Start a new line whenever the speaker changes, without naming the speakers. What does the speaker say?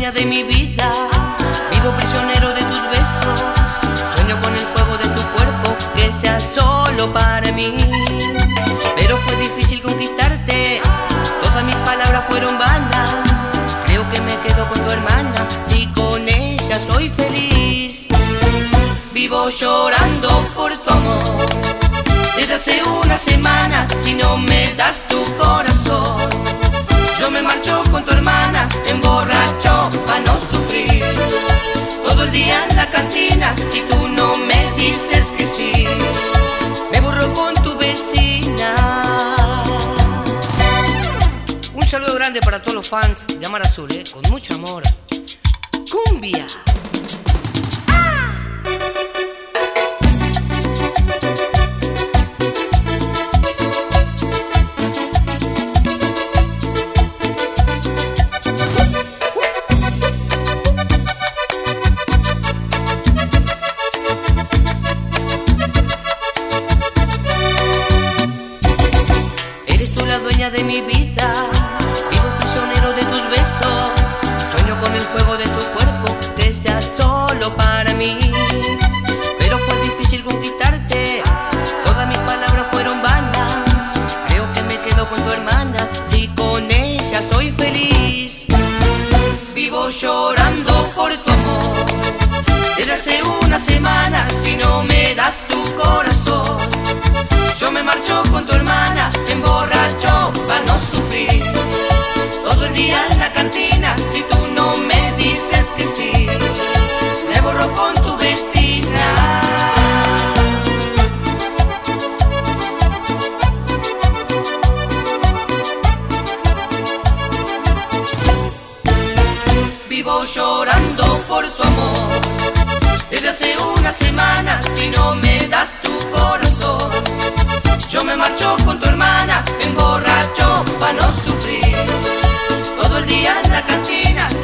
dueña de mi vida. Vivo prisionero de tus besos. Sueño con el fuego de tu cuerpo, que sea solo para mí. Pero fue difícil conquistarte. Todas mis palabras fueron vanas. Creo que me quedo con tu hermana, si con ella soy feliz. Vivo llorando por tu amor desde hace una semana. Si no me das tu corazón, yo me marcho con tu hermana, emborracho pa' no sufrir. Todo el día en la cantina, si tú no me dices que sí, me borro con tu vecina. Un saludo grande para todos los fans de Mar Azul, con mucho amor. ¡Cumbia! De mi vida, vivo prisionero de tus besos. Sueño con el fuego de tu cuerpo, que sea solo para mí. Pero fue difícil conquistarte. Todas mis palabras fueron vanas. Creo que me quedo con tu hermana, si con ella soy feliz. Vivo llorando por su amor desde hace una semana. Si no me das tu corazón, yo me marcho con tu hermana, emborracho pa' no sufrir. Todo el día en la cantina, si tú no me dices que sí, me borro con tu vecina. Vivo llorando por su amor desde hace una semana. Si no me das tu corazón, yo me marcho con tu hermana, emborracho pa' no sufrir. Todo el día en la cantina,